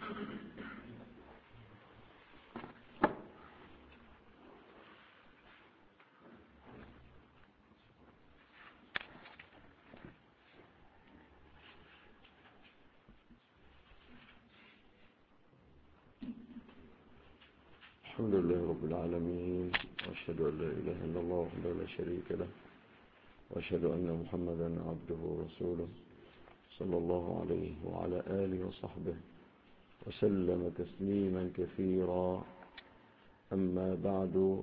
الحمد لله رب العالمين، وأشهد أن لا إله إلا الله وحده لا شريك له، وأشهد أن محمدا عبده ورسوله صلى الله عليه وعلى آله وصحبه وسلم تسليما كثيرا. أما بعد،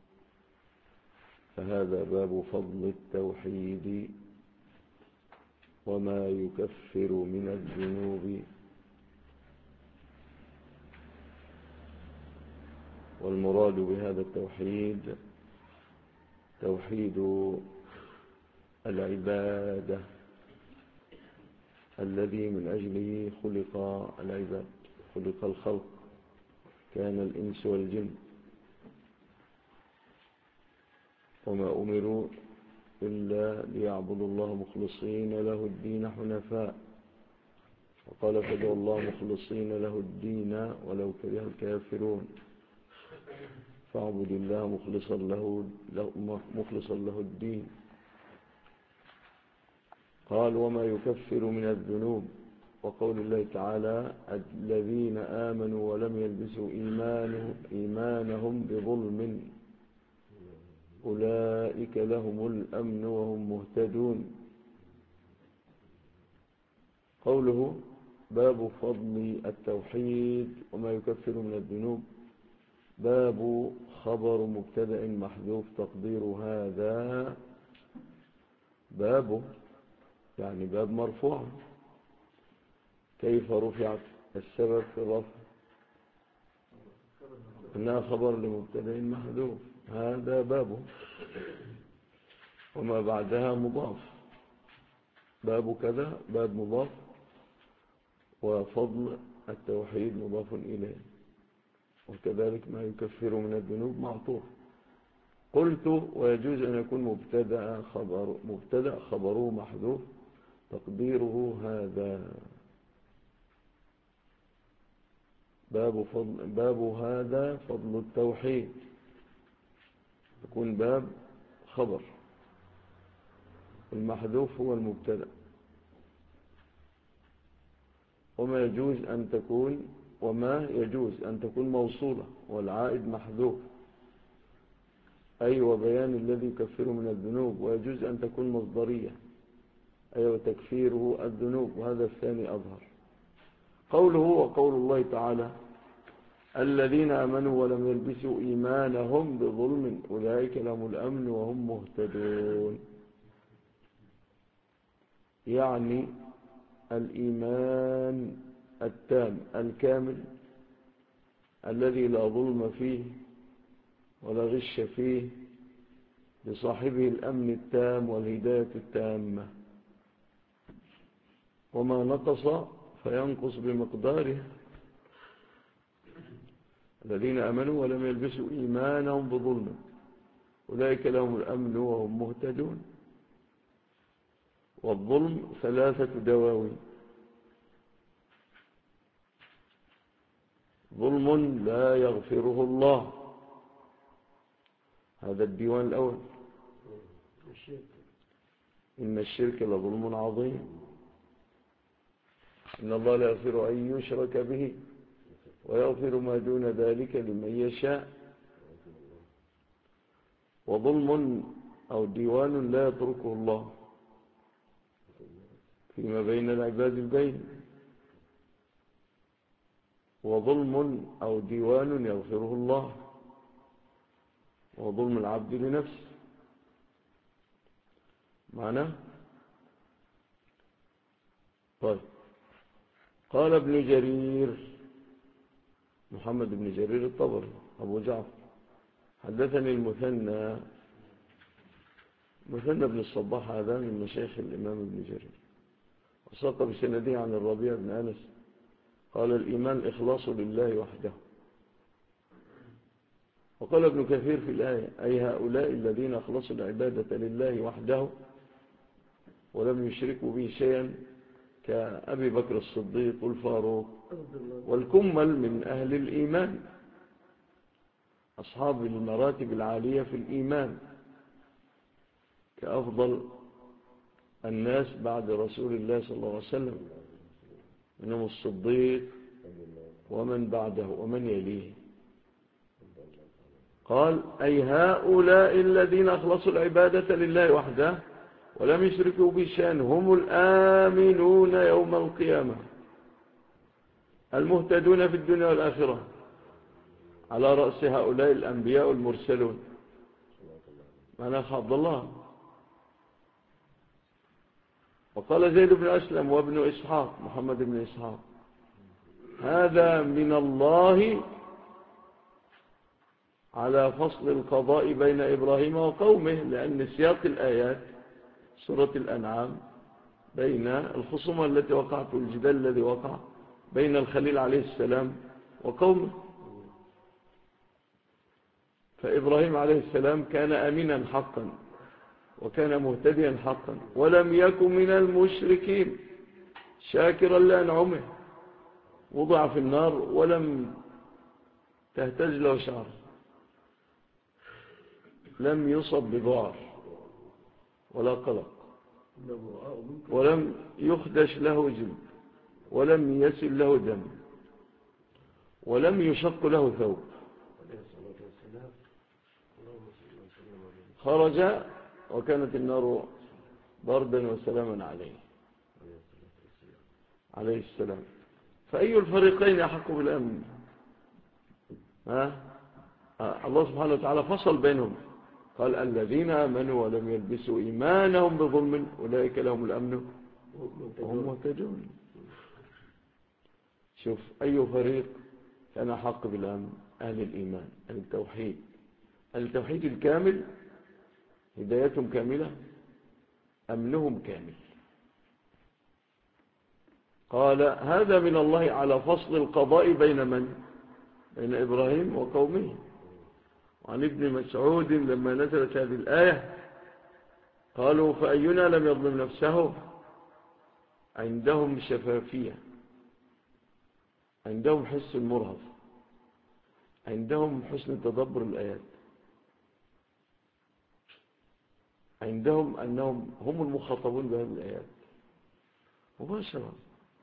فهذا باب فضل التوحيد وما يكفر من الذنوب. والمراد بهذا التوحيد توحيد العبادة الذي من أجله خلق العباد، خلق الخلق، كان الإنس والجن، وما أمروا إلا ليعبدوا الله مخلصين له الدين حنفاء، وقال فادعوا الله مخلصين له الدين ولو كره الكافرون، فاعبد الله مخلصا له الدين. قال وما يكفر من الذنوب، وقول الله تعالى الذين آمنوا ولم يلبسوا إيمانهم بظلم أولئك لهم الأمن وهم مهتدون. قوله باب فضل التوحيد وما يكفر من الذنوب، باب خبر مبتدأ محذوف تقدير هذا باب، يعني باب مرفوع. كيف رفعت؟ السبب في الرفع إنها خبر لمبتدأ محذوف، هذا بابه، وما بعدها مضاف، باب كذا باب مضاف، وفضل التوحيد مضاف إليه، وكذلك ما يكفر من الذنوب معطوف. قلت ويجوز أن يكون مبتدأ خبره محذوف تقديره هذا باب هذا فضل التوحيد، يكون باب خبر، المحذوف هو المبتدأ. وما يجوز أن تكون موصولة والعائد محذوف، أي وبيان الذي يكفر من الذنوب. ويجوز أن تكون مصدرية، أي وتكفيره الذنوب، وهذا الثاني أظهر. قوله وقول الله تعالى الذين آمنوا ولم يلبسوا إيمانهم بظلم أولئك لهم الأمن وهم مهتدون، يعني الإيمان التام الكامل الذي لا ظلم فيه ولا غش فيه، لصاحبه الأمن التام والهداية التامة، وما نقص فينقص بمقداره. الذين آمنوا ولم يلبسوا إيمانهم بظلم أولئك لهم الأمن وهم مهتدون. والظلم 3 دواوين: ظلم لا يغفره الله، هذا الديوان الأول، إن الشرك لظلم عظيم، إن الله لا يغفر أن يشرك به ويغفر ما دون ذلك لمن يشاء. وظلم أو ديوان لا يتركه الله فيما بين العباد البين، وظلم أو ديوان يغفره الله، وظلم العبد لنفسه. معناه طيب. قال ابن جرير محمد بن جرير الطبري أبو جعفر حدثني المثنى بن الصباح، هذا من مشايخ الإمام ابن جرير، وساق بسنده عن الربيع بن أنس قال الإيمان الإخلاص لله وحده. وقال ابن كثير في الآية أي هؤلاء الذين أخلصوا العبادة لله وحده ولم يشركوا به شيئا، كأبي بكر الصديق والفاروق والكمل من أهل الإيمان، أصحاب المراتب العالية في الإيمان، كأفضل الناس بعد رسول الله صلى الله عليه وسلم، منهم الصديق ومن بعده ومن يليه. قال أي هؤلاء الذين أخلصوا العبادة لله وحده ولم يشركوا بشيئا هم الآمنون يوم القيامة المهتدون في الدنيا والآخرة، على رأس هؤلاء الأنبياء والمرسلون. مناخ عبد الله. وقال زيد بن أسلم وابن إسحاق محمد بن إسحاق هذا من الله على فصل القضاء بين إبراهيم وقومه، لأن سياق الآيات سورة الأنعام بين الخصومة التي وقعت والجدال الذي وقع بين الخليل عليه السلام وقومه. فإبراهيم عليه السلام كان أمينا حقا وكان مهتديا حقا ولم يكن من المشركين، شاكرا لأنعمه، وضع في النار ولم تهتز له شعر، لم يصب بذعر ولا قلق، ولم يخدش له جلد، ولم يسل له دم، ولم يشق له ثوب. خرج وكانت النار بردا وسلاما عليه السلام. فأي الفريقين يحق بالأمن؟ الله سبحانه وتعالى فصل بينهم، قال الذين آمنوا ولم يلبسوا إيمانهم بظلم أولئك لهم الأمن وهم مهتدون. شوف أي فريق كان حق بالأمن؟ أهل الإيمان، أهل التوحيد، أهل التوحيد الكامل، هدايتهم كاملة، أمنهم كامل. قال هذا من الله على فصل القضاء بين من؟ بين إبراهيم وقومه. وعن ابن مسعود لما نزلت هذه الآية قالوا فأينا لم يظلم نفسه؟ عندهم شفافية، عندهم حس المرهف، عندهم حسن تدبر الآيات، عندهم أنهم هم المخاطبون بهذه الآيات مباشرة.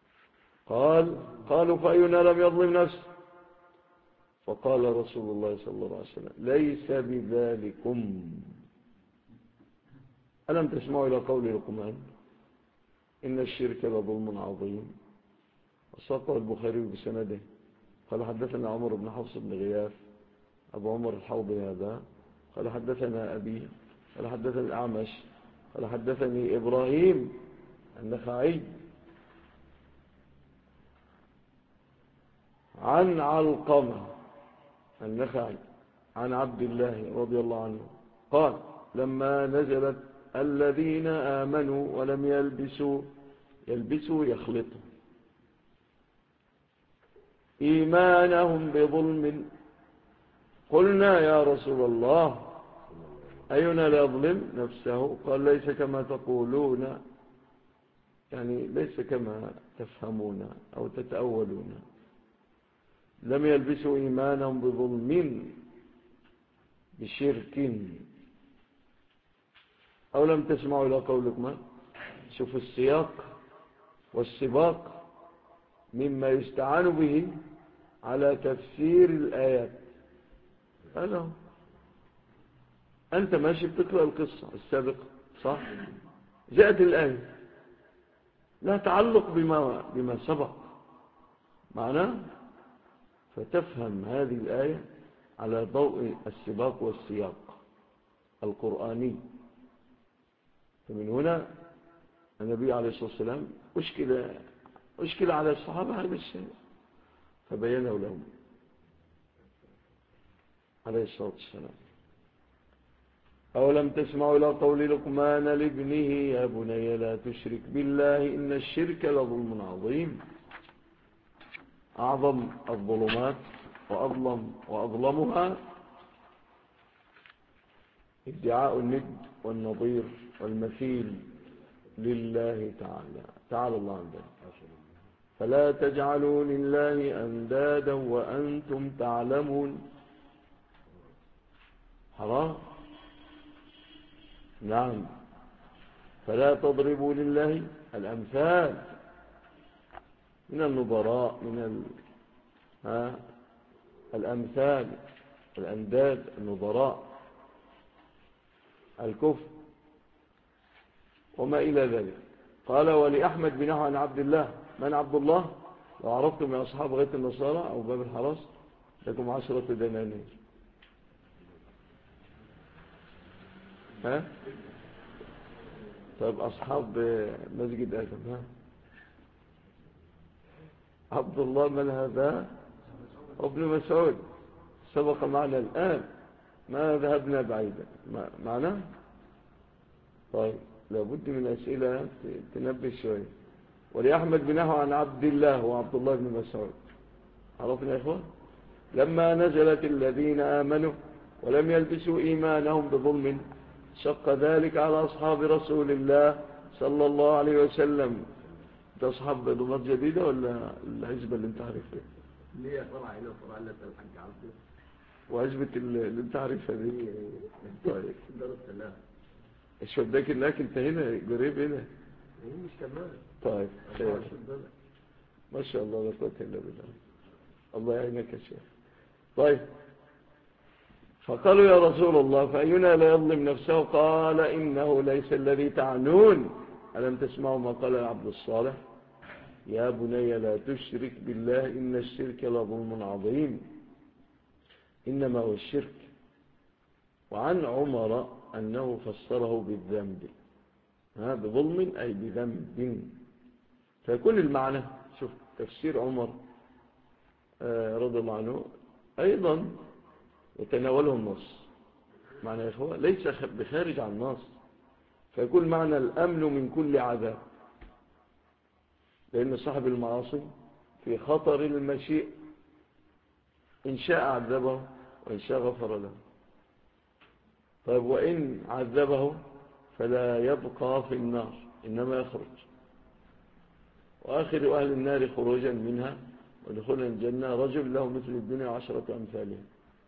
قالوا فأينا لم يظلم نفسه؟ فقال رسول الله صلى الله عليه وسلم ليس بذلكم. ألم تسمعوا إلى قول لقمان إن الشرك لظلم عظيم؟ وساقه البخاري بسنده قال حدثنا عمر بن حفص بن غياث أبو عمر الحوضي هذا قال حدثنا أبي قال حدثني الأعمش قال حدثني إبراهيم النخعي عن علقمة النخعي عن عبد الله رضي الله عنه قال لما نزلت الذين آمنوا ولم يلبسوا يخلطوا إيمانهم بظلم قلنا يا رسول الله أينا لا يظلم نفسه؟ قال ليس كما تقولون، يعني ليس كما تفهمون أو تتأولون. لم يلبسوا إيمانهم بظلم بشرك. أو لم تسمعوا إلى قولكم؟ شوف السياق والسباق مما يستعان به على تفسير الآيات. ألا أنت ماشي بتقرأ القصة السابقة صح؟ جاءت الآية لا تعلق بما سبق معناه، فتفهم هذه الآية على ضوء السباق والسياق القرآني. فمن هنا النبي عليه الصلاة والسلام أشكل على الصحابة هذا الشيء فبينه لهم عليه الصلاة والسلام. أولم تسمعوا إلى قول لقمان لابنه يا بني لا تشرك بالله إن الشرك لظلم عظيم. أعظم الظلمات وأظلمها ادعاء الند والنظير والمثيل لله تعالى الله عن ذلك. فلا تجعلوا لله أندادا وأنتم تعلمون. حرام. نعم. فلا تضربوا لله الأمثال من النظراء، من الأمثال، الأنداد، النظراء، الكفر وما إلى ذلك. قال ولأحمد بنحو عن عبد الله. من عبد الله؟ لو عرفتم يا أصحاب غيث النصارى أو باب الحرس لكم 10 دنانير. ها؟ طيب أصحاب مسجد آدم، ها؟ عبد الله من هذا؟ ابن مسعود، سبق معنا الآن، ما ذهبنا بعيدا معنا. طيب لابد من أسئلة تنبه شوية. ولأحمد بنحو عن عبد الله وعبد الله بن مسعود. عرفنا يا إخوان؟ لما نزلت الذين آمنوا ولم يلبسوا إيمانهم بظلم شق ذلك على أصحاب رسول الله صلى الله عليه وسلم. انت أصحاب ضمات جديدة ولا العزبة اللي انت عارفها؟ ليه فرع هنا وفرع لك الحاج عبده وعزبة اللي انت عارفها دي. طيب دار السلام. ايش وداك انك انت هنا قريب هنا؟ مش كمان. طيب خير. ما شاء الله لا قوة الا بالله. الله يعينك يا شيخ. طيب فقالوا يا رسول الله فأينا لا يظلم نفسه؟ قال إنه ليس الذي تعنون. ألم تسمعوا ما قال العبد الصالح؟ يا بني لا تشرك بالله إن الشرك لظلم عظيم. إنما هو الشرك. وعن عمر أنه فسره بالذنب، بظلم أي بذنب. فيكون المعنى، شوف تفسير عمر رضي الله عنه أيضا يتناوله النص. معنى يا إخوة ليس بخارج عن النص. فيكون معنى الأمن من كل عذاب، لأن صاحب المعاصي في خطر المشيء، إن شاء عذبه وإن شاء غفر له. طيب وإن عذبه فلا يبقى في النار إنما يخرج. وآخر أهل النار خروجا منها ودخولا الجنة رجل له مثل الدنيا 10 أمثالها.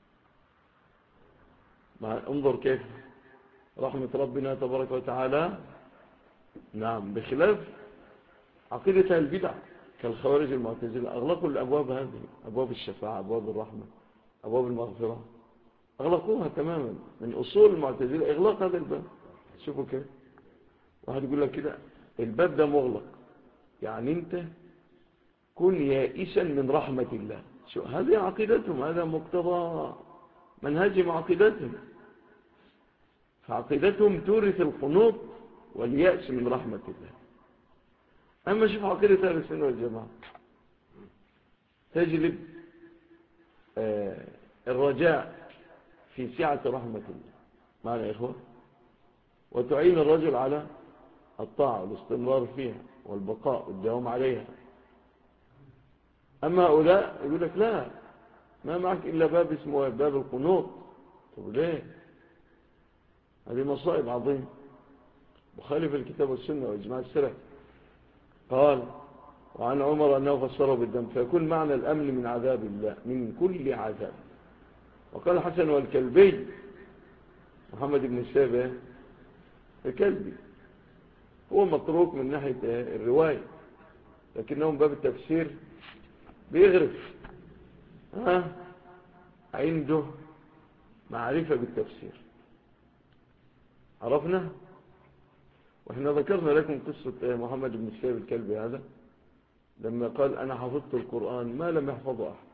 انظر كيف رحمة ربنا تبارك وتعالى. نعم. بخلاف عقيدة البدع كالخوارج المعتزلة أغلقوا الأبواب هذه، أبواب الشفاعة، أبواب الرحمة، أبواب المغفرة، أغلقوها تماما. من أصول المعتزلة إغلاق هذا الباب. شوفوا كيف واحد يقول لك كده الباب ده مغلق، يعني أنت كن يائسا من رحمة الله. شو هذه عقيدتهم، هذا مقتضى منهجهم عقيدتهم. فعقيدتهم تورث القنوط واليأس من رحمة الله. أما شوف عقيدة أهل السنة والجماعة تجلب الرجاء في سعة رحمة الله معنا يا إخوة، وتعين الرجل على الطاعة والاستمرار فيها والبقاء والدوام عليها. أما هؤلاء يقول لك لا، ما معك إلا باب اسمه باب القنوط. طب ليه؟ هذه مصائب عظيمة مخالف الكتاب والسنة وإجماع السلف. قال وعن عمر أنه فسره بالذنب، فيكون معنى الأمن من عذاب الله من كل عذاب. وقال حسن والكلبي محمد بن السابع الكلبي هو متروك من ناحية الرواية، لكنه من باب التفسير بيغرف، عنده معرفة بالتفسير. عرفنا؟ وإحنا ذكرنا لكم قصة محمد بن السابع الكلبي هذا لما قال أنا حفظت القرآن ما لم يحفظه أحد.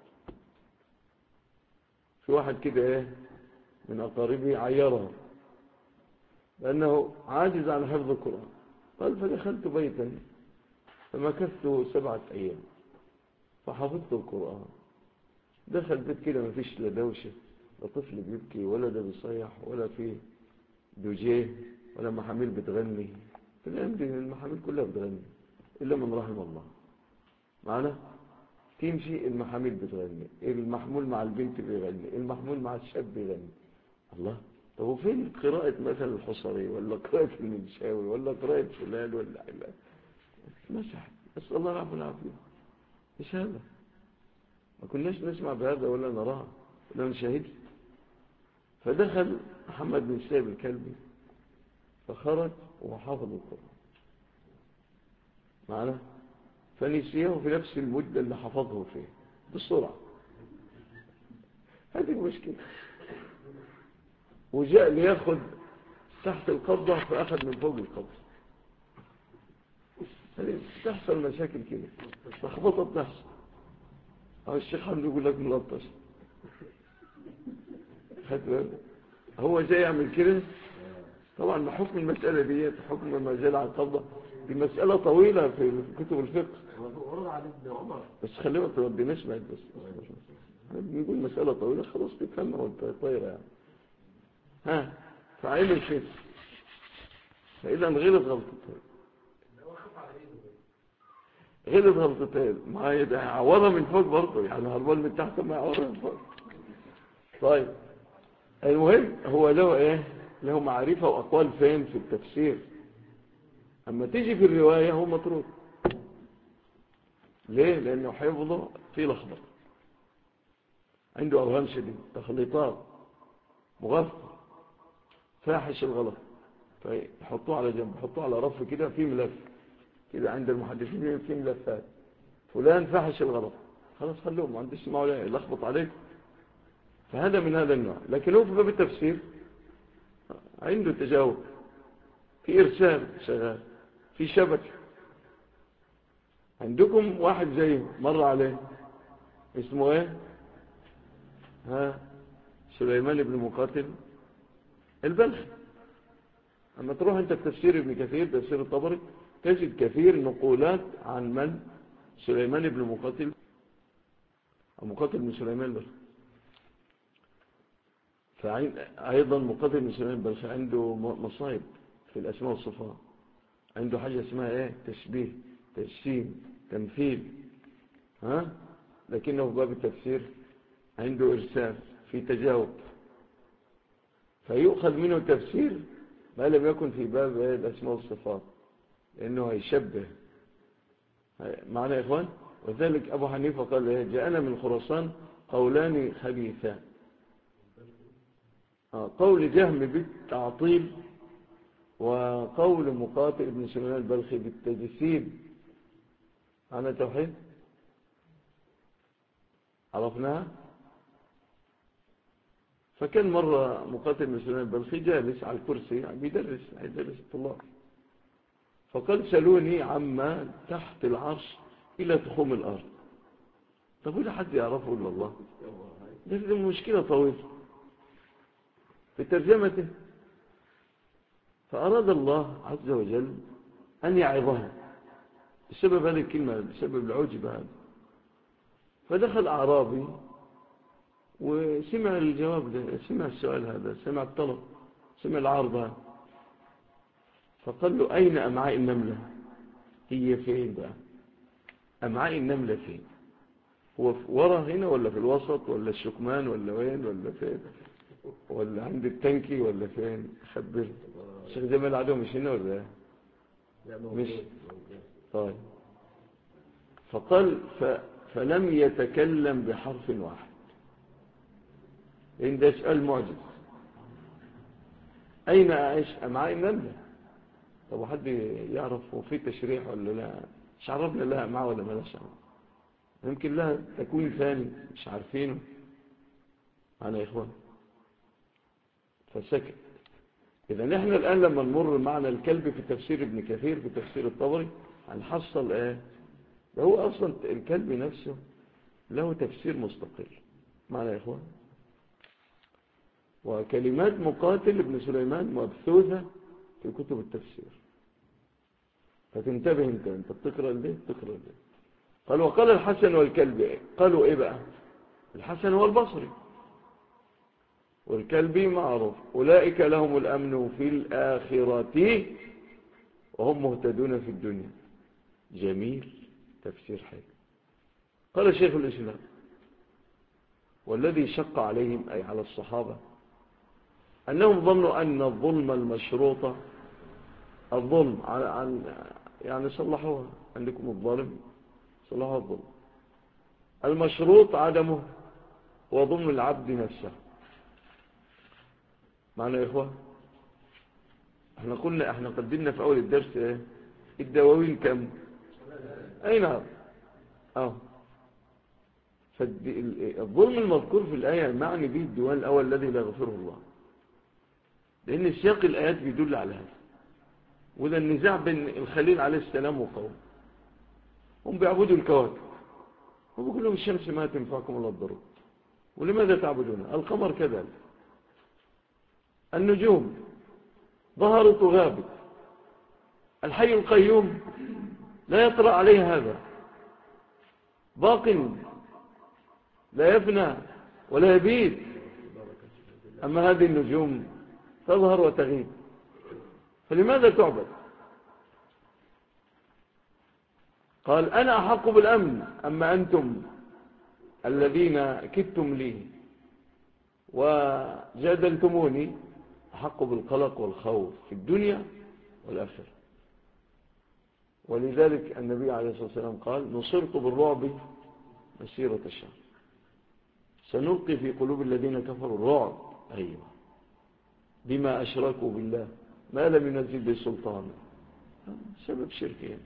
في واحد كده من أقاربه عيره لأنه عاجز عن حفظ القرآن. قال فدخلت بيتا فمكثت 7 أيام فحفظت القرآن. دخل بيت كده ما فيش لا دوشة، لا طفل بيبكي ولا ده بيصيح ولا فيه دوجيه ولا محاميل بتغني. في الأيام دي المحاميل كلها بتغني إلا من رحم الله. معنا تمشي المحاميل بتغني، المحمول مع البنت بيغني، المحمول مع الشاب بيغني. الله، طب وفين قراءة مثلا الحصري ولا قراءة المنشاوي ولا قراءة فلان ولا علان؟ مسح. بس الله العفو والعافية. إيش هذا؟ ما كناش نسمع بهذا ولا نراه ولا نشاهد. فدخل محمد بن سليم الكلبي فخرج وحافظ القرآن معنا، فنسيه في نفس المدة اللي حفظه فيه بسرعة. هذه المشكلة. وجاء ليأخذ تحت القبضة فأخذ من فوق القبضة. هذه تحصل مشاكل كده، لخبطة تحصل. الشيخ حمد يقول لك ملطش، هو جاي يعمل كده. طبعا بحكم المسألة دي، حكم ما زال على القبضة، دي مسألة طويلة في كتب الفقه. بس خلينا ما توديناش بعد. بس بنقول مسألة طويلة خلاص تفهمها وانت طايرة يعني. ها فعمل كده، فإذا غلط غلطتين. غلط غلطتين معايا، ده عورها من فوق برضه، يعني هربان من تحت ما عورها من فوق. طيب المهم هو له ايه؟ له معرفة وأقوال فين في التفسير. أما تيجي في الرواية هو مطرود. ليه؟ لأنه حفظه في لخبط، عنده أوهام شديد، تخليطات، مغفر، فاحش الغلط. فيحطوه على جنب، يحطوه على رف كده في ملف كده عند المحدثين، في ملفات فلان فاحش الغلط، خلاص خلوه ما عندش معه لا يلخبط عليك. فهذا من هذا النوع. لكن هو في باب التفسير عنده تجاوب، في إرسال شغال، في شبكة. عندكم واحد زيه مر عليه اسمه ايه؟ سليمان بن مقاتل البلخي. اما تروح انت تفسير ابن كثير، تفسير الطبري، تجد كثير نقولات عن من؟ سليمان بن مقاتل، أو مقاتل بن سليمان البلخي. فأيضا مقاتل بن سليمان البلخي عنده مصايب في الأسماء والصفات. عنده حاجة اسمها ايه؟ تشبيه، تجسيم، تمثيل. لكنه في باب التفسير عنده إرسال، في تجاوب. فيؤخذ منه تفسير ما لم يكن في باب الأسماء والصفات، لأنه هيشبه معنا يا إخوان. وذلك أبو حنيفة قال جاءنا من خراسان قولان خبيثان. قول جهم بالتعطيل، وقول مقاتل ابن سليمان البلخي بالتجسيم. معنا توحيد عرفناها. فكان مرة مقاتل بن سليمان البلخي جالس على الكرسي بيدرس الطلاب، فقال سألوني عما تحت العرش إلى تخوم الأرض. طب ولا حد يعرفه إلا الله؟ ده مشكلة طويلة في ترجمته. فأراد الله عز وجل أن يعظها بسبب هذه الكلمة، بسبب العجب هذا. فدخل أعرابي وسمع الجواب ده، سمع السؤال هذا، سمع الطلب، سمع العرض هذا. فقال له أين أمعاء النملة؟ هي فين بقى؟ أمعاء النملة فين؟ هو ورا هنا ولا في الوسط ولا الشكمان ولا وين ولا فين ولا عند التنكي ولا فين؟ خبر الشيخ جمال عدو مش هنا ولا مش؟ طيب. فقال فلم يتكلم بحرف واحد، لأن ده سؤال معجز. أين أعيش أمعاء النملة؟ طب حد يعرف وفي تشريح ولا لا؟ مش عرفنا لها أمعاء ولا ما لهاش أمعاء؟ يمكن لها تكوين ثاني مش عارفينه. أنا يا إخوان فسكت. إذا نحن الآن لما نمر معنا الكلب في تفسير ابن كثير في تفسير الطبري هنحصل ايه؟ ده هو أصلا الكلب نفسه له تفسير مستقل معنا يا إخوان. وكلمات مقاتل ابن سليمان مبثوثة في كتب التفسير، فتنتبه انت بتقرأ ليه تقرأ ليه. قال وقال الحسن والكلبي. قالوا ايه بقى؟ الحسن هو البصري، والكلبي معروف. أولئك لهم الأمن في الآخرة وهم مهتدون في الدنيا. جميل، تفسير حلو. قال شيخ الإسلام والذي شق عليهم أي على الصحابة أنهم ظنوا أن الظلم المشروط، الظلم عن يعني صلحوها عندكم الظالم، صلحوا الظلم. المشروط عدمه وضم العبد نفسه. معنا يا إخوة؟ احنا قدمنا في أول الدرس ايه؟ الدواوين كم؟ أي نعم. فالظلم المذكور في الآية معني به الديوان الأول الذي لا يغفره الله، لأن السياق الآيات بيدل على هذا. وده النزاع بين الخليل عليه السلام وقوم، هم بيعبدوا الكواكب وبيقول لهم الشمس ما تنفعكم ولا تضر، ولماذا تعبدونها؟ القمر كذلك، النجوم ظهرت وغابت، الحي القيوم لا يطرأ عليه هذا، باق لا يفنى ولا يبيد. أما هذه النجوم تظهر وتغيب، فلماذا تعبد؟ قال أنا أحق بالأمن، أما أنتم الذين كدتم لي وجادلتموني أحق بالقلق والخوف في الدنيا والآخرة. ولذلك النبي عليه الصلاة والسلام قال نصرت بالرعب مسيرة الشهر، سنلقي في قلوب الذين كفروا الرعب، أيوة، بما أشركوا بالله ما لم ينزل به سلطان، سبب شركهم.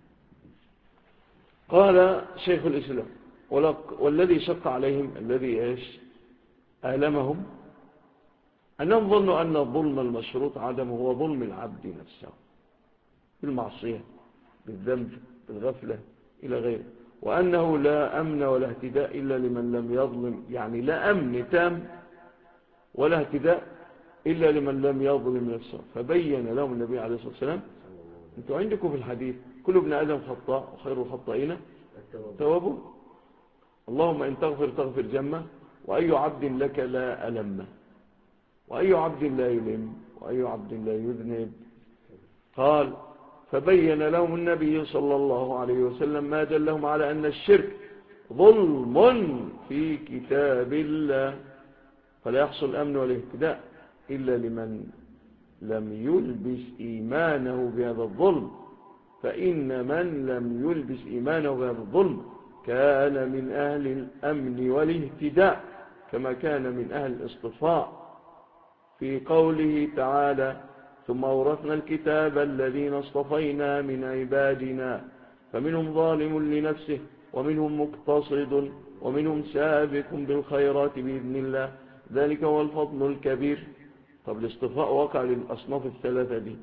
قال شيخ الإسلام والذي شق عليهم الذي إيش آلمهم أنهم ظنوا أن الظلم المشروط عدمه هو ظلم العبد نفسه بالمعصية بالذنب بالغفلة إلى غيره، وأنه لا أمن ولا اهتداء إلا لمن لم يظلم، يعني لا أمن تام ولا اهتداء إلا لمن لم يظلم نفسه. فبين لهم النبي عليه الصلاة والسلام أنتوا عندكم في الحديث كل ابن آدم خطاء وخير الخطائين توابون، اللهم إن تغفر جمة، وأي عبد لك لا ألم، وأي عبد لا يلم، وأي عبد لا يذنب. قال فبين لهم النبي صلى الله عليه وسلم ما دلهم على أن الشرك ظلم في كتاب الله، فلا يحصل الأمن والاهتداء إلا لمن لم يلبس إيمانه بهذا الظلم، فإن من لم يلبس إيمانه بهذا الظلم كان من أهل الأمن والاهتداء كما كان من أهل الاصطفاء، في قوله تعالى ثم أورثنا الكتاب الذين اصطفينا من عبادنا فمنهم ظالم لنفسه ومنهم مقتصد ومنهم سابق بالخيرات بإذن الله ذلك هو الفضل الكبير. طب الاصطفاء وقع للأصناف الثلاثة دي،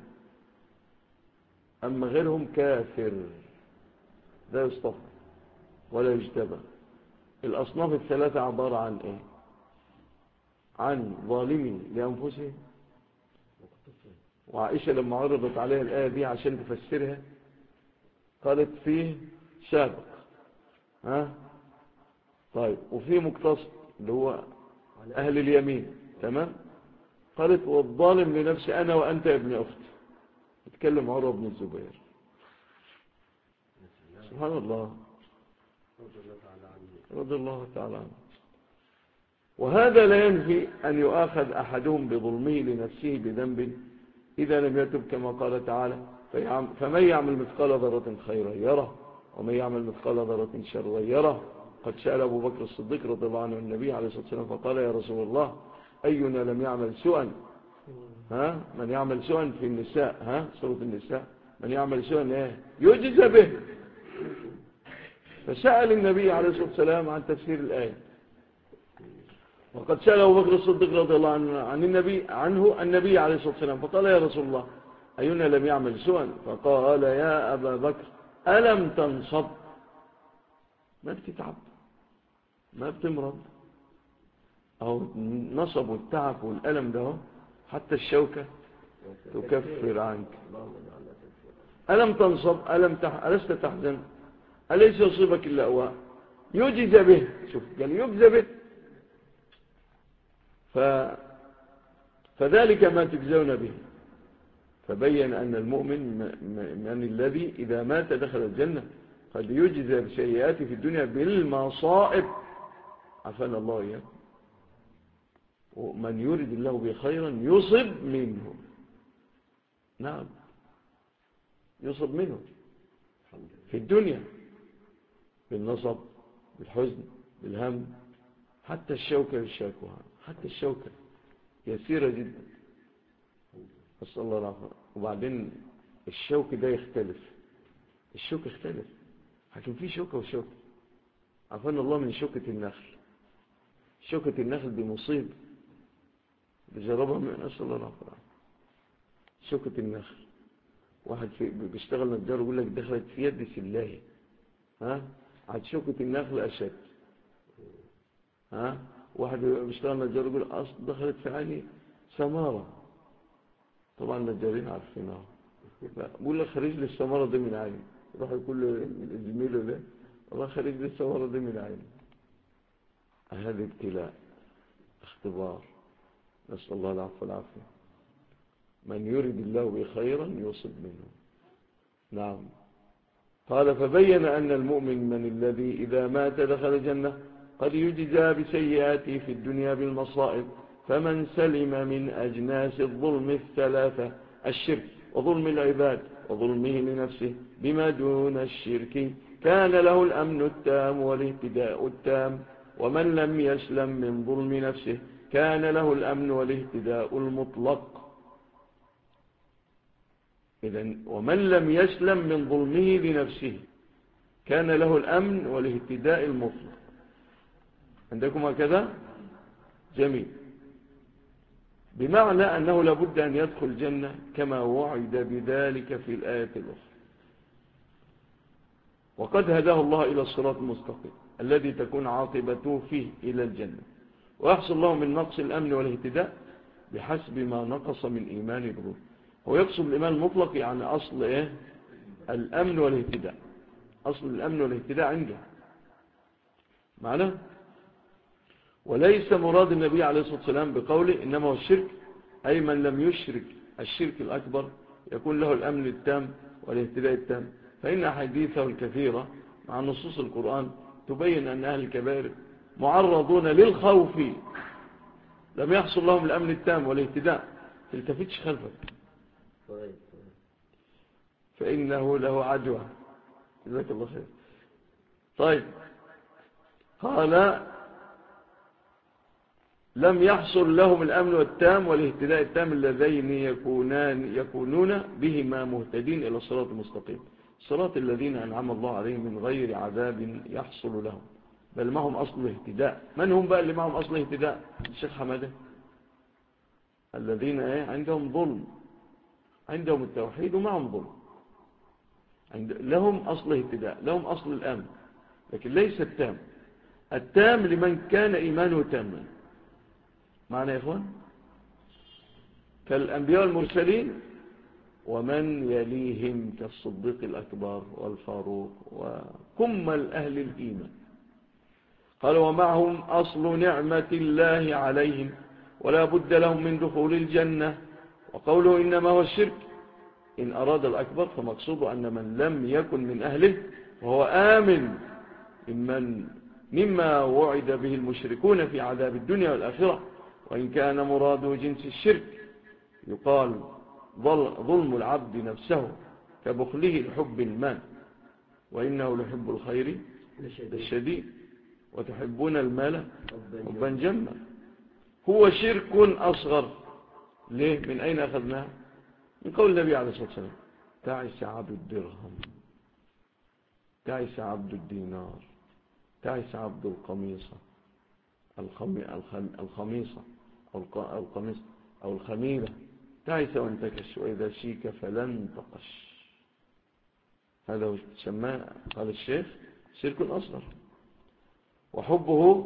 أما غيرهم كافر لا يصطفى ولا يجتبى. الأصناف الثلاثة عبارة عن إيه؟ عن ظالمين لأنفسهم، وعائشة لما عرضت عليها الآية دي عشان تفسرها قالت فيه سابق، طيب، وفيه مقتصد اللي هو أهل اليمين، تمام. قالت والظالم لنفسي أنا وأنت يا ابن أختي، اتكلم عروة بن الزبير. سبحان الله، رضي الله تعالى عنه. وهذا لا ينفي أن يؤاخذ أحدهم بظلمه لنفسه بذنب إذا لم يتب كما قال تعالى فمن يعمل مثقال ذرة خيرا يره ومن يعمل مثقال ذرة شرا يره. قد سأل أبو بكر الصديق رضي الله عنه النبي عليه الصلاة والسلام فقال يا رسول الله أينا لم يعمل سوءا، من يعمل سوءا في النساء، سورة النساء، من يعمل سوءا يجزى به. فسأل النبي عليه الصلاة والسلام عن تفسير الآية، وقد سأل أبو بكر الصديق رضي الله عنه النبي عليه الصلاة والسلام فقال يا رسول الله أينا لم يعمل سوءا؟ فقال يا أبا بكر ألم تنصب؟ ما بتتعب، ما بتمرض، أو نصب والتعب والألم ده حتى الشوكة تكفر عنك. ألم تنصب ألست تحزن أليس يصيبك إلا أواء يجزى به. شوف قال يجزى به، فذلك ما تجزون به. فبين أن المؤمن من الذي إذا مات دخل الجنة قد يجزى بسيئاته في الدنيا بالمصائب، عفانا الله إياه. ومن يرد الله بخيرا يصب منه، نعم يصب منه في الدنيا بالنصب بالحزن، بالهم، حتى الشوكة يشاكوها، حتى الشوكة يسيرة جدا، أسأل الله العافية. وبعدين الشوك ده يختلف، الشوك يختلف، لكن في شوكة وشوكة. عفان الله من شوكة النخل، شوكة النخل دي مصيبة بجربها من أسأل الله العافية. شوكة النخل، واحد بيشتغل نجار يقول لك دخلت في يد سلاية، عاد شوكة النخل أشد. واحد بيشتغل نجار يقول أصل دخلت في عيني سمارة. طبعا النجارين عارفينها، بقول لك خريج لي السمارة دي من عيني، يروح يقول لزميله ده والله خريج لي السمارة دي من عيني. هذا ابتلاء، اختبار، نسأل الله العفو والعافية. من يريد الله به خيرا يصب منه. نعم. قال فبين أن المؤمن من الذي إذا مات دخل الجنة قد يجزى بسيئاته في الدنيا بالمصائب، فمن سلم من أجناس الظلم الثلاثة: الشرك وظلم العباد وظلمه لنفسه بما دون الشرك، كان له الأمن التام والاهتداء التام. ومن لم يسلم من ظلم نفسه كان له الأمن والاهتداء المطلق. إذن ومن لم يسلم من ظلمه لنفسه كان له الأمن والاهتداء المطلق. عندكم هكذا؟ جميل. بمعنى أنه لابد أن يدخل الجنة كما وعد بذلك في الآية الأخرى. وقد هداه الله إلى الصراط المستقيم الذي تكون عاقبته فيه إلى الجنة، ويحصل له من نقص الأمن والاهتداء بحسب ما نقص من إيمان الروح. هو يقصد الإيمان المطلق يعني أصل الأمن والاهتداء، أصل الأمن والاهتداء عنده معنى. وليس مراد النبي عليه الصلاة والسلام بقوله إنما هو الشرك أي من لم يشرك الشرك الأكبر يكون له الأمن التام والاهتداء التام، فإن أحاديثه الكثيرة مع نصوص القرآن تبين أن أهل الكبائر معرضون للخوف، لم يحصل لهم الأمن التام والاهتداء. تلتفتش خلفك فإنه له عدوى. جزاك الله خير. طيب، قال لم يحصل لهم الأمن التام والاهتداء التام اللذين يكونون بهما مهتدين إلى الصراط المستقيم، صراط الذين أنعم الله عليهم من غير عذاب يحصل لهم، بل معهم أصل الاهتداء. من هم بقى اللي معهم أصل الاهتداء؟ الشيخ حماده. الذين عندهم ظلم، عندهم التوحيد ومعهم ظلم، لهم أصل اهتداء، لهم أصل الأمن، لكن ليس التام. التام لمن كان إيمانه تاما. معنى يا إخوان كالأنبياء المرسلين ومن يليهم كالصديق الأكبر والفاروق وكمل أهل الإيمان. قال ومعهم أصل نعمة الله عليهم ولا بد لهم من دخول الجنة. وقوله إنما هو الشرك إن أراد الأكبر فمقصود أن من لم يكن من أهله وهو آمن مما وعد به المشركون في عذاب الدنيا والآخرة. وإن كان مراده جنس الشرك يقال ظلم العبد نفسه كبخله لحب المال، وإنه لحب الخير الشديد وتحبون المال حبا جما. هو شرك أصغر. ليه؟ من أين أخذناه؟ من قول النبي عليه الصلاة والسلام تعس عبد الدرهم، تعس عبد الدينار، تعس عبد القميصة، الخميصة أو الخميلة، تعس وانتكش وإذا شيك فلن تقش. هذا هو سماه قال الشيخ شرك أصغر. وحبه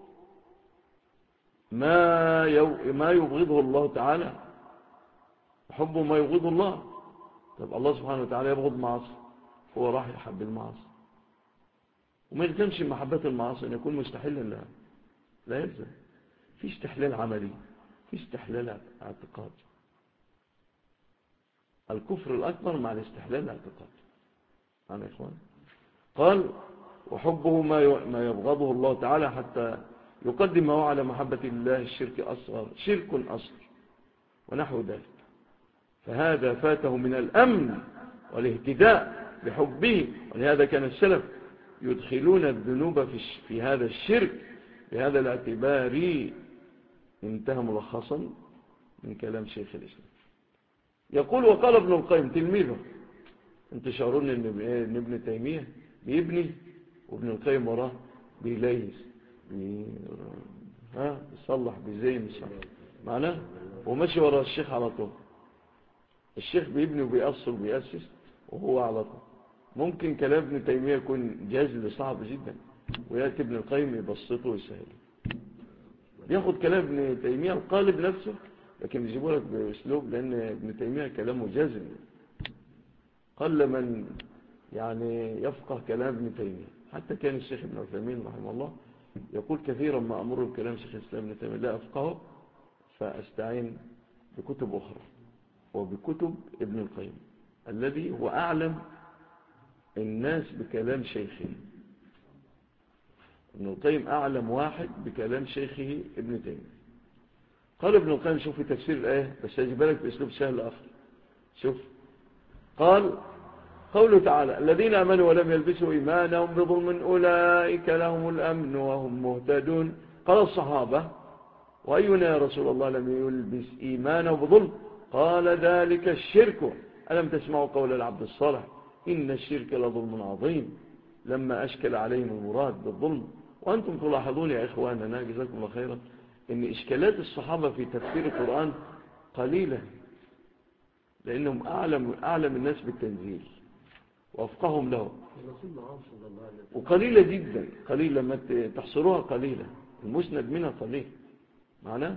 ما يبغضه الله تعالى، حبه ما يبغضه الله. طب الله سبحانه وتعالى يبغض معاصي، هو راح يحب المعاصي، وما يلزمش محبة المعاصي أن يكون مستحلا لها، لا يلزم. في استحلال عملي، في استحلال اعتقاد. الكفر الأكبر مع الاستحلال الاعتقاد. معنا يا إخوان. قال وحبه ما يبغضه الله تعالى حتى يقدمه على محبة الله الشرك أصغر، شرك أصغر ونحو ذلك. فهذا فاته من الأمن والاهتداء بحبه. ولهذا كان السلف يدخلون الذنوب في هذا الشرك بهذا الاعتبار. انتهى ملخصا من كلام شيخ الإسلام. يقول وقال ابن القيم تلميذه. انتوا شعرون ان ابن تيمية بيبني وابن القيم وراه بيليس بيصلح بيزين معناه وماشي ورا الشيخ على طول. الشيخ بيبني وبيأصل وبيأسس وهو على طول. ممكن كلام ابن تيمية يكون جاذب صعب جدا ويأتي ابن القيم يبسطه ويسهله. ياخد كلام ابن تيمية القالب نفسه لكن يجيبه لك بأسلوب لأن ابن تيمية كلامه جاذب. قل من يعني يفقه كلام ابن تيمية. حتى كان الشيخ ابن عثيمين رحمه الله يقول كثيرا ما أمر بكلام شيخ الإسلام ابن تيمية لا أفقهه فأستعين بكتب أخرى وبكتب ابن القيم الذي هو أعلم الناس بكلام شيخه. ابن القيم أعلم واحد بكلام شيخه ابن تيمية. قال ابن القيم شوف في تفسير الآية بس أجيب لك بأسلوب سهل آخر. شوف قال قوله تعالى الذين آمنوا ولم يلبسوا إيمانهم بظلم أولئك لهم الأمن وهم مهتدون. قال الصحابة وأينا يا رسول الله لم يلبس إيمانه بظلم؟ قال ذلك الشرك. ألم تسمعوا قول العبد الصالح إن الشرك لظلم عظيم لما أشكل عليهم المراد بالظلم. وأنتم تلاحظون يا إخواننا جزاكم الله خيرا إن إشكالات الصحابة في تفسير القرآن قليلة لأنهم أعلم الناس بالتنزيل وأفقهم له وقليلة جدا قليلة لما تحصروها قليلة المسند منها قليل معناه.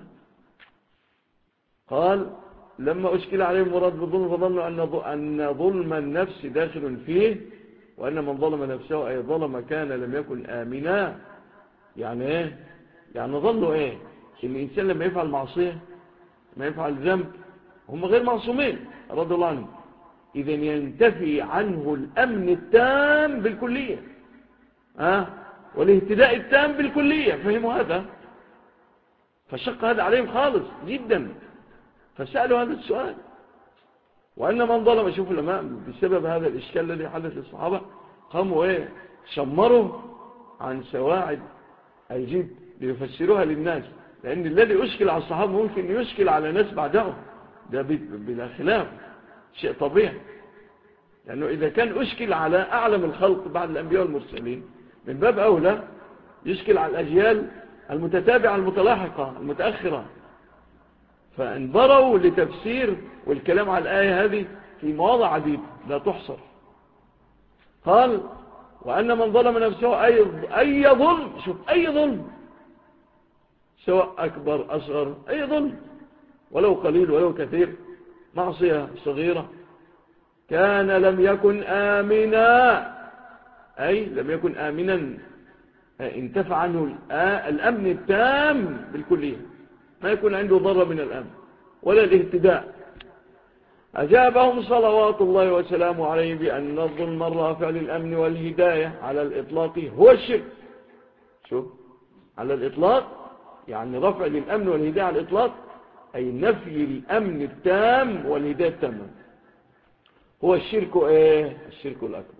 قال لما أشكل عليهم مراد بالظلم فظنوا أن ظلم النفس داخل فيه وأن من ظلم نفسه أي ظلم كان لم يكن آمنا. يعني إيه؟ يعني ظنوا إيه؟ إن الإنسان لما يفعل معصية ما يفعل ذنب هم غير معصومين رضي الله عنهم إذن ينتفي عنه الأمن التام بالكلية والاهتداء التام بالكلية. فهموا هذا فشق هذا عليهم خالص جدا فسألوا هذا السؤال. وأن من ظلم شوف العلماء بسبب هذا الإشكال الذي حدث للصحابة قاموا شمروا عن سواعد الجد ليفسروها للناس لأن الذي أشكل على الصحابة ممكن يشكل على ناس بعدهم ده بلا خلاف شيء طبيعي لأنه إذا كان أشكل على أعلم الخلق بعد الأنبياء والمرسلين من باب أولى يشكل على الأجيال المتتابعة المتلاحقة المتأخرة. فانظروا لتفسير والكلام على الآية هذه في مواضع عديدة لا تحصر. قال وأن من ظلم نفسه أي ظلم شوف أي ظلم سواء أكبر أصغر أي ظلم ولو قليل ولو كثير معصية صغيرة كان لم يكن آمنا أي لم يكن آمنا انتفع عنه الأمن التام بالكلية ما يكون عنده ضرر من الأمن ولا الاهتداء. أجابهم صلوات الله وسلامه عليه بأن الظلم الرافع للأمن والهداية على الإطلاق هو الشرك. شوف على الإطلاق يعني رفع للأمن والهداية على الإطلاق أي نفي الأمن التام والهداية التامة هو الشرك الشرك الأكبر.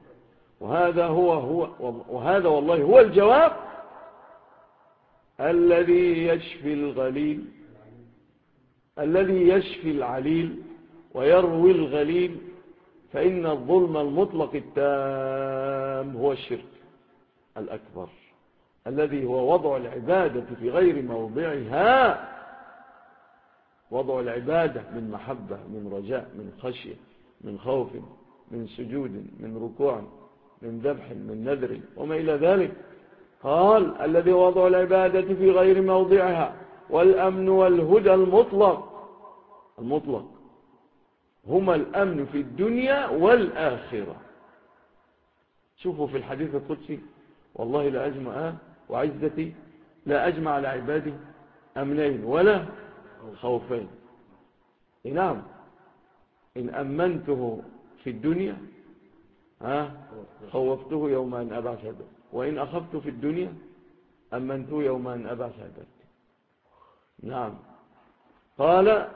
وهذا والله هو الجواب الذي يشفي العليل ويروي الغليل. فإن الظلم المطلق التام هو الشرك الأكبر الذي هو وضع العبادة في غير موضعها. وضع العبادة من محبة من رجاء من خشية من خوف من سجود من ركوع من ذبح من نذر وما إلى ذلك. قال الذي وضع العبادة في غير موضعها والأمن والهدى المطلق هما الأمن في الدنيا والآخرة. شوفوا في الحديث القدسي والله لا أجمع وعزتي لا أجمع على عبادي أمنين ولا خوفين. نعم إن أمنته في الدنيا خوفته يوم أن أبعث عبادي وإن أخفت في الدنيا أمنته يوم أن أبعث عبادي. نعم قال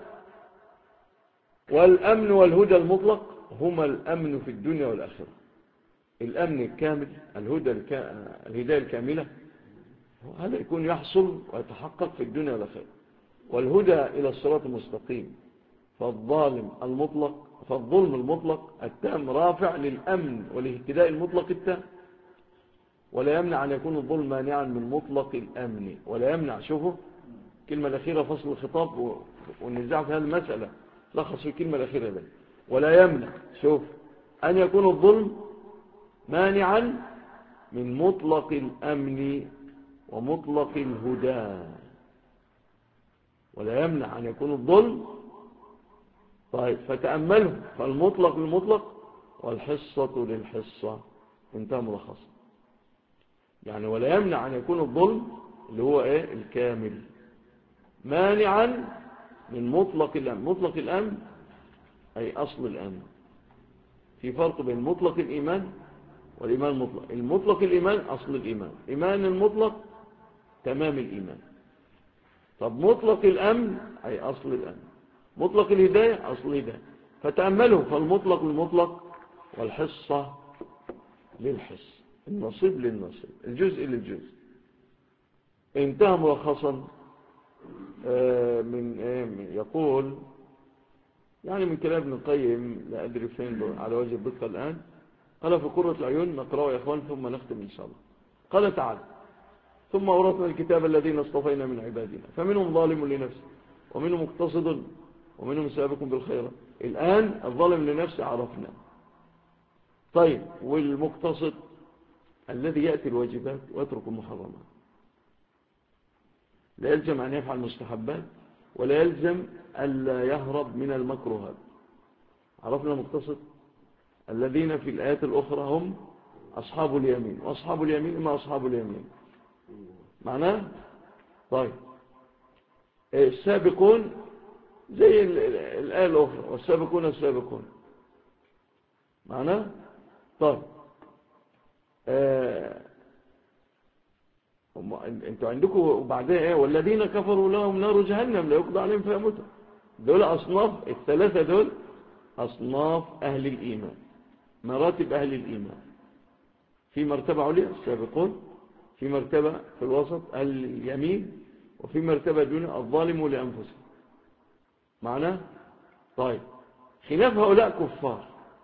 والأمن والهدى المطلق هما الأمن في الدنيا والآخرة. الأمن الكامل، الهداية الكاملة، هذا يكون يحصل ويتحقق في الدنيا والآخرة. والهدى إلى الصراط المستقيم. فالظلم المطلق التام رافع للأمن والاهتداء المطلق التام، ولا يمنع أن يكون الظلم مانعا من مطلق الأمن. ولا يمنع، شوفوا الكلمة الأخيرة فصل الخطاب والنزاع في هذه المسألة لخص في الكلمة الأخيرة دي. ولا يمنع، شوف، أن يكون الظلم مانعا من مطلق الأمن ومطلق الهدى. ولا يمنع أن يكون الظلم. طيب فتأمله، فالمطلق للمطلق والحصة للحصة، انتهى ملخص. يعني ولا يمنع أن يكون الظلم اللي هو الكامل مانعا من مطلق الأمن. مطلق الأمن أي أصل الأمن. في فرق بين مطلق الإيمان والإيمان المطلق. المطلق الإيمان أصل الإيمان، إيمان المطلق تمام الإيمان. طب مطلق الأمن أي أصل الأمن، مطلق الهداية أصل الهداية. فتأمله، فالمطلق للمطلق والحصة للحصة، النصيب للنصيب، الجزء للجزء. انتهى ملخصا من يقول يعني من كلام ابن القيم، لا أدري فين على وجه الدقة الآن. قال في قرة العيون، نقرأه يا إخوان ثم نختم إن شاء الله. قال تعالى: ثم أورثنا الكتاب الذين اصطفينا من عبادنا فمنهم ظالم لنفسه ومنهم مقتصد ومنهم سابق بالخيرات. الآن الظالم لنفسه عرفنا. طيب والمقتصد الذي يأتي الواجبات ويترك المحرمات، لا يلزم أن يفعل مستحبات ولا يلزم ألا يهرب من المكروهات. عرفنا المقتصد. الذين في الآيات الأخرى هم أصحاب اليمين، وأصحاب اليمين ما أصحاب اليمين معناه. طيب السابقون زي الآية الأخرى، والسابقون السابقون معناه. طيب انتوا عندكم وبعدها والذين كفروا لهم نار جهنم لا يقضى عليهم فيموتوا. دول أصناف، الثلاثة دول أصناف أهل الإيمان، مراتب أهل الإيمان. في مرتبة عليا السابقون، في مرتبة في الوسط أهل اليمين، وفي مرتبة دون الظالم لأنفسهم معناه. طيب خلاف هؤلاء كفار.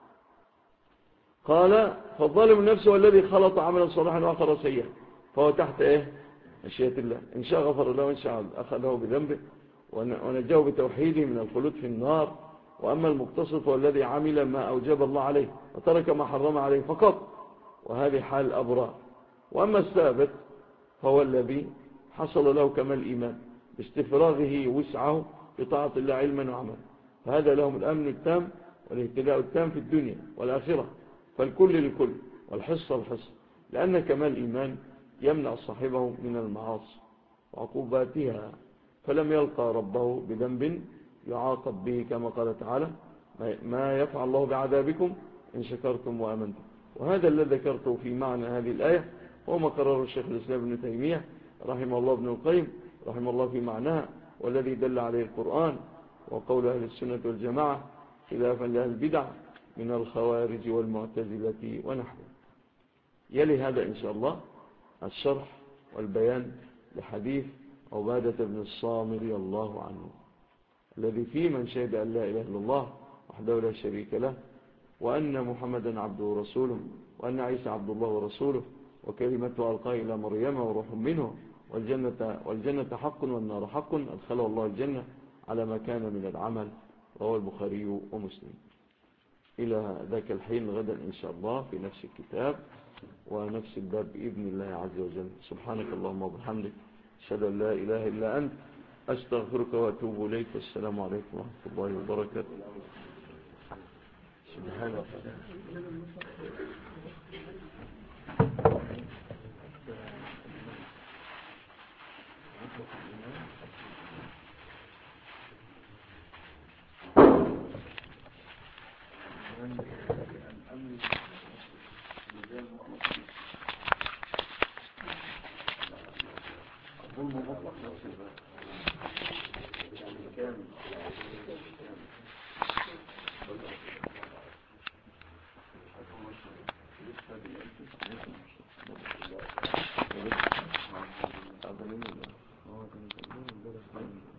قال: فالظالم نفسه والذي خلط عملا صالحا وآخر سيئا فهو تحت مشيئة الله، إن شاء غفر له وإن شاء أخذه بذنبه ونجاه بتوحيده من الخلود في النار. وأما المقتصد فهو الذي عمل ما أوجب الله عليه وترك ما حرم عليه فقط، وهذه حال الأبرار. وأما السابق فهو الذي حصل له كمال الإيمان باستفراغه وسعه بطاعة الله علما وعملا، فهذا لهم الأمن التام والاهتداء التام في الدنيا والآخرة. فالكل للكل والحصة الحصة، لأن كمال الإيمان يمنع صاحبه من المعاصي وعقوباتها، فلم يلقى ربه بذنب يعاقب به، كما قال تعالى: ما يفعل الله بعذابكم إن شكرتم وآمنتم. وهذا الذي ذكرته في معنى هذه الآية هو ما قرره الشيخ الإسلام ابن تيمية رحمه الله ابن القيم رحمه الله في معناها، والذي دل عليه القرآن وقول أهل السنة والجماعة خلافا لأهل البدع من الخوارج والمعتزلة ونحوه. يلي هذا إن شاء الله الشرح والبيان لحديث عبادة بن الصامت رضي الله عنه، الذي فيه من شهد أن لا إله إلا الله وحده لا شريك له، وأن محمدا عبده ورسوله، وأن عيسى عبد الله ورسوله، وكلمته ألقاها إلى مريم وروح منه، والجنة حق والنار حق، أدخله الله الجنة على ما كان من العمل. رواه البخاري ومسلم. إلى ذاك الحين غدا إن شاء الله في نفس الكتاب ونفس الباب بإذن الله عز وجل. سبحانك اللهم وبحمدك، أشهد أن لا إله إلا أنت، أستغفرك وأتوب إليك. والسلام عليكم ورحمة الله وبركاته. سبحانك. كامل تعبانين ولا؟